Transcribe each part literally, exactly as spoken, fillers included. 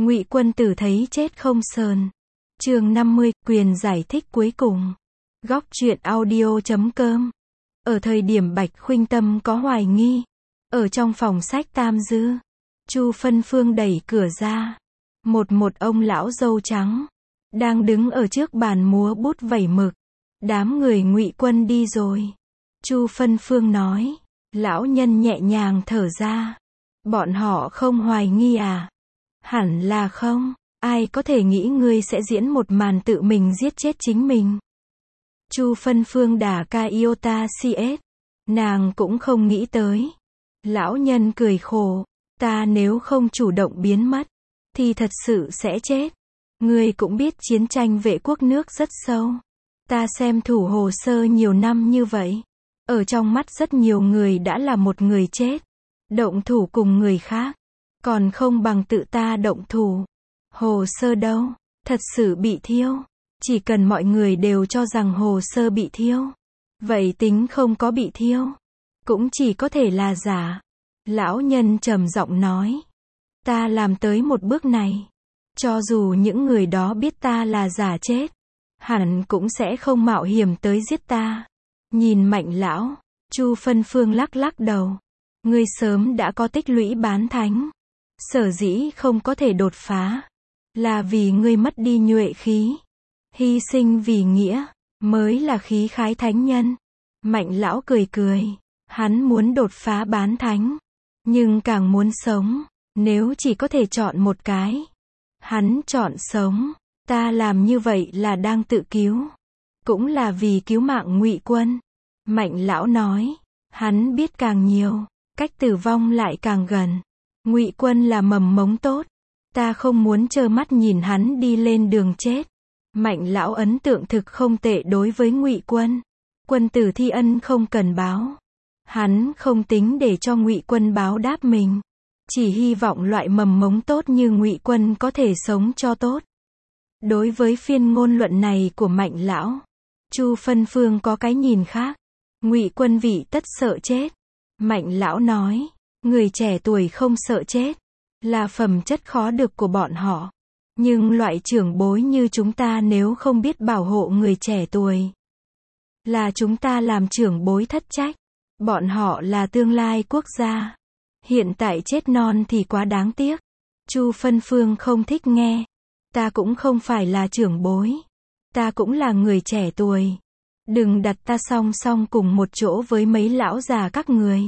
Ngụy Quân Tử thấy chết không sờn. Chương năm mươi, quyền giải thích cuối cùng. Góc truyện audio chấm com. Ở thời điểm Bạch Khuynh Tâm có hoài nghi, ở trong phòng sách Tam Dư, Chu Phân Phương đẩy cửa ra. Một một ông lão râu trắng đang đứng ở trước bàn múa bút vẩy mực. Đám người Ngụy Quân đi rồi. Chu Phân Phương nói. Lão nhân nhẹ nhàng thở ra. Bọn họ không hoài nghi à? Hẳn là không. Ai có thể nghĩ ngươi sẽ diễn một màn tự mình giết chết chính mình? Chu Phân Phương đả ca iota cs. Nàng cũng không nghĩ tới. Lão nhân cười khổ. Ta nếu không chủ động biến mất, thì thật sự sẽ chết. Ngươi cũng biết chiến tranh vệ quốc nước rất sâu. Ta xem thủ hồ sơ nhiều năm như vậy. Ở trong mắt rất nhiều người đã là một người chết. Động thủ cùng người khác, còn không bằng tự ta động thủ. Hồ sơ đâu? Thật sự bị thiêu. Chỉ cần mọi người đều cho rằng hồ sơ bị thiêu, vậy tính không có bị thiêu, cũng chỉ có thể là giả. Lão nhân trầm giọng nói. Ta làm tới một bước này, cho dù những người đó biết ta là giả chết, hẳn cũng sẽ không mạo hiểm tới giết ta. Nhìn Mạnh lão, Chu Phân Phương lắc lắc đầu. Ngươi sớm đã có tích lũy bán thánh. Sở dĩ không có thể đột phá, là vì ngươi mất đi nhuệ khí. Hy sinh vì nghĩa, mới là khí khái thánh nhân. Mạnh lão cười cười. Hắn muốn đột phá bán thánh, nhưng càng muốn sống. Nếu chỉ có thể chọn một cái, hắn chọn sống. Ta làm như vậy là đang tự cứu, cũng là vì cứu mạng Ngụy Quân. Mạnh lão nói. Hắn biết càng nhiều, cách tử vong lại càng gần. Ngụy Quân là mầm mống tốt. Ta không muốn trơ mắt nhìn hắn đi lên đường chết. Mạnh lão ấn tượng thực không tệ đối với Ngụy Quân. Quân tử thi ân không cần báo. Hắn không tính để cho Ngụy Quân báo đáp mình, chỉ hy vọng loại mầm mống tốt như Ngụy Quân có thể sống cho tốt. Đối với phiên ngôn luận này của Mạnh lão, Chu Phân Phương có cái nhìn khác. Ngụy Quân vị tất sợ chết. Mạnh lão nói. Người trẻ tuổi không sợ chết, là phẩm chất khó được của bọn họ. Nhưng loại trưởng bối như chúng ta nếu không biết bảo hộ người trẻ tuổi, là chúng ta làm trưởng bối thất trách. Bọn họ là tương lai quốc gia. Hiện tại chết non thì quá đáng tiếc. Chu Phân Phương không thích nghe. Ta cũng không phải là trưởng bối. Ta cũng là người trẻ tuổi. Đừng đặt ta song song cùng một chỗ với mấy lão già các người.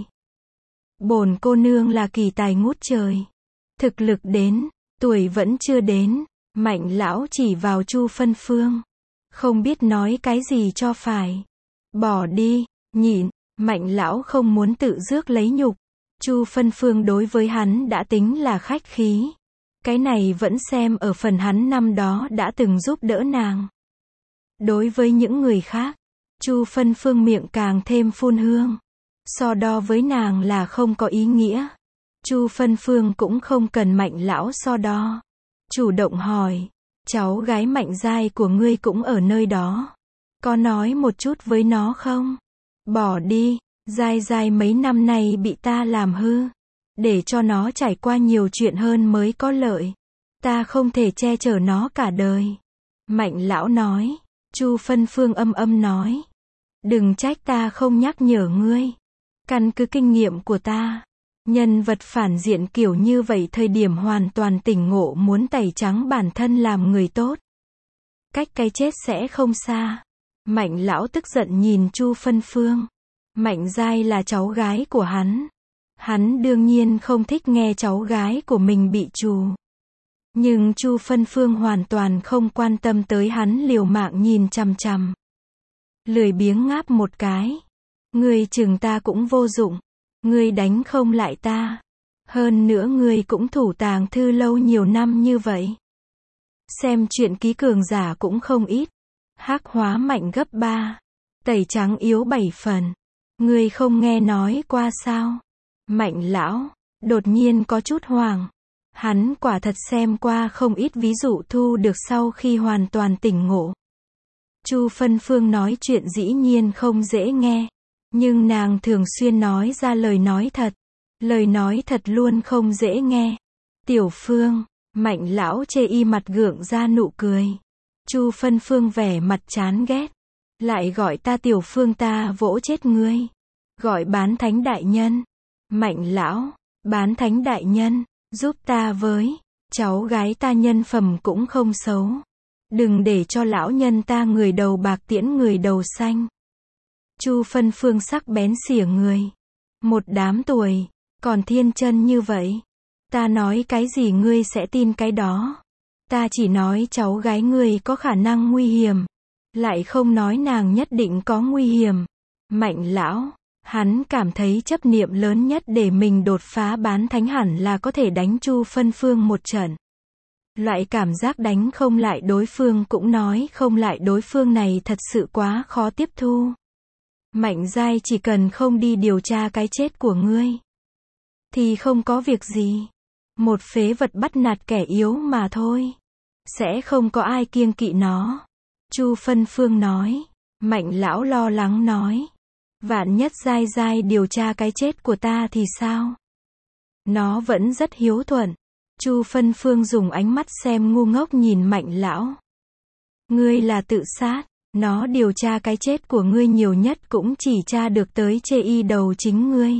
Bổn cô nương là kỳ tài ngút trời. Thực lực đến, tuổi vẫn chưa đến. Mạnh lão chỉ vào Chu Phân Phương, không biết nói cái gì cho phải. Bỏ đi, nhịn. Mạnh lão không muốn tự rước lấy nhục. Chu Phân Phương đối với hắn đã tính là khách khí. Cái này vẫn xem ở phần hắn năm đó đã từng giúp đỡ nàng. Đối với những người khác, Chu Phân Phương miệng càng thêm phun hương. So đo với nàng là không có ý nghĩa. Chu Phân Phương cũng không cần Mạnh lão so đo. Chủ động hỏi. Cháu gái Mạnh giai của ngươi cũng ở nơi đó. Có nói một chút với nó không? Bỏ đi. Giai giai mấy năm nay bị ta làm hư. Để cho nó trải qua nhiều chuyện hơn mới có lợi. Ta không thể che chở nó cả đời. Mạnh lão nói. Chu Phân Phương âm âm nói. Đừng trách ta không nhắc nhở ngươi. Căn cứ kinh nghiệm của ta, nhân vật phản diện kiểu như vậy thời điểm hoàn toàn tỉnh ngộ muốn tẩy trắng bản thân làm người tốt, cách cái chết sẽ không xa. Mạnh lão tức giận nhìn Chu Phân Phương. Mạnh giai là cháu gái của hắn. Hắn đương nhiên không thích nghe cháu gái của mình bị trù. Nhưng Chu Phân Phương hoàn toàn không quan tâm tới hắn liều mạng nhìn chằm chằm. Lười biếng ngáp một cái. Ngươi chừng ta cũng vô dụng. Ngươi đánh không lại ta. Hơn nữa ngươi cũng thủ tàng thư lâu nhiều năm như vậy. Xem chuyện ký cường giả cũng không ít. Hắc hóa mạnh gấp ba. Tẩy trắng yếu bảy phần. Ngươi không nghe nói qua sao? Mạnh lão đột nhiên có chút hoảng. Hắn quả thật xem qua không ít ví dụ thu được sau khi hoàn toàn tỉnh ngộ. Chu Phân Phương nói chuyện dĩ nhiên không dễ nghe. Nhưng nàng thường xuyên nói ra lời nói thật. Lời nói thật luôn không dễ nghe. Tiểu Phương, Mạnh lão chê y mặt gượng ra nụ cười. Chu Phân Phương vẻ mặt chán ghét. Lại gọi ta tiểu Phương ta vỗ chết ngươi. Gọi Bán Thánh đại nhân. Mạnh lão, Bán Thánh đại nhân, giúp ta với. Cháu gái ta nhân phẩm cũng không xấu. Đừng để cho lão nhân ta người đầu bạc tiễn người đầu xanh. Chu Phân Phương sắc bén xỉa người. Một đám tuổi, còn thiên chân như vậy. Ta nói cái gì ngươi sẽ tin cái đó. Ta chỉ nói cháu gái ngươi có khả năng nguy hiểm. Lại không nói nàng nhất định có nguy hiểm. Mạnh lão, hắn cảm thấy chấp niệm lớn nhất để mình đột phá Bán Thánh hẳn là có thể đánh Chu Phân Phương một trận. Loại cảm giác đánh không lại đối phương cũng nói không lại đối phương này thật sự quá khó tiếp thu. Mạnh giai chỉ cần không đi điều tra cái chết của ngươi. Thì không có việc gì. Một phế vật bắt nạt kẻ yếu mà thôi. Sẽ không có ai kiêng kỵ nó. Chu Phân Phương nói. Mạnh lão lo lắng nói. Vạn nhất giai giai điều tra cái chết của ta thì sao? Nó vẫn rất hiếu thuận. Chu Phân Phương dùng ánh mắt xem ngu ngốc nhìn Mạnh lão. Ngươi là tự sát. Nó điều tra cái chết của ngươi nhiều nhất cũng chỉ tra được tới chê y đầu chính ngươi.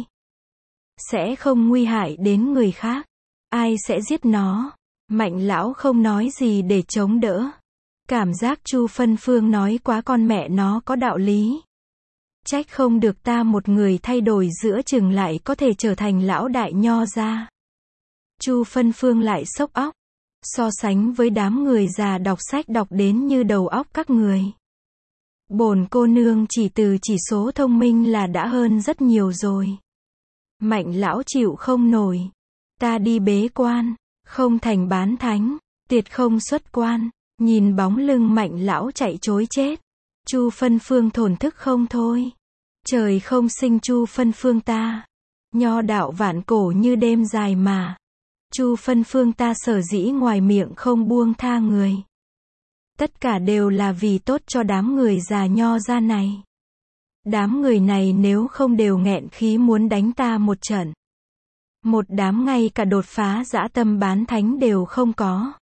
Sẽ không nguy hại đến người khác. Ai sẽ giết nó? Mạnh lão không nói gì để chống đỡ. Cảm giác Chu Phân Phương nói quá con mẹ nó có đạo lý. Trách không được ta một người thay đổi giữa chừng lại có thể trở thành lão đại nho gia. Chu Phân Phương lại sốc óc. So sánh với đám người già đọc sách đọc đến như đầu óc các người. Bổn cô nương chỉ từ chỉ số thông minh là đã hơn rất nhiều rồi. Mạnh lão chịu không nổi. Ta đi bế quan, không thành Bán Thánh, tiệt không xuất quan. Nhìn bóng lưng Mạnh lão chạy trối chết. Chu Phân Phương thổn thức không thôi. Trời không sinh Chu Phân Phương ta. Nho đạo vạn cổ như đêm dài mà. Chu Phân Phương ta sở dĩ ngoài miệng không buông tha người. Tất cả đều là vì tốt cho đám người già nho gia này. Đám người này nếu không đều nghẹn khí muốn đánh ta một trận. Một đám ngay cả đột phá dã tâm Bán Thánh đều không có.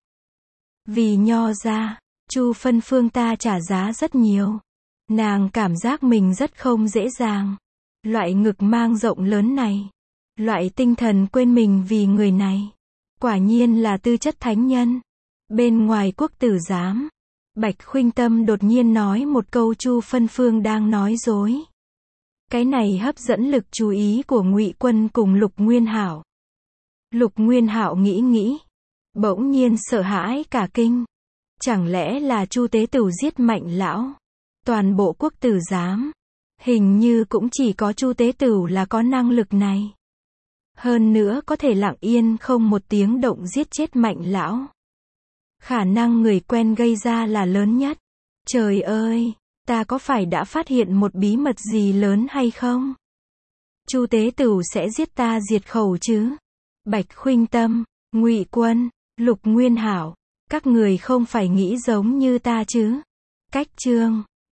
Vì nho gia, Chu Phân Phương ta trả giá rất nhiều. Nàng cảm giác mình rất không dễ dàng. Loại ngực mang rộng lớn này. Loại tinh thần quên mình vì người này. Quả nhiên là tư chất thánh nhân. Bên ngoài quốc tử giám, Bạch Khuynh Tâm đột nhiên nói một câu Chu Phân Phương đang nói dối. Cái này hấp dẫn lực chú ý của Ngụy Quân cùng Lục Nguyên Hạo. Lục Nguyên Hạo nghĩ nghĩ, bỗng nhiên sợ hãi cả kinh. Chẳng lẽ là Chu Tế Tửu giết Mạnh lão? Toàn bộ quốc tử giám, hình như cũng chỉ có Chu Tế Tửu là có năng lực này. Hơn nữa có thể lặng yên không một tiếng động giết chết Mạnh lão. Khả năng người quen gây ra là lớn nhất. Trời ơi, ta có phải đã phát hiện một bí mật gì lớn hay không? Chu Tế Tửu sẽ giết ta diệt khẩu chứ? Bạch Khuynh Tâm, Ngụy Quân, Lục Nguyên Hạo, các người không phải nghĩ giống như ta chứ? Cách chương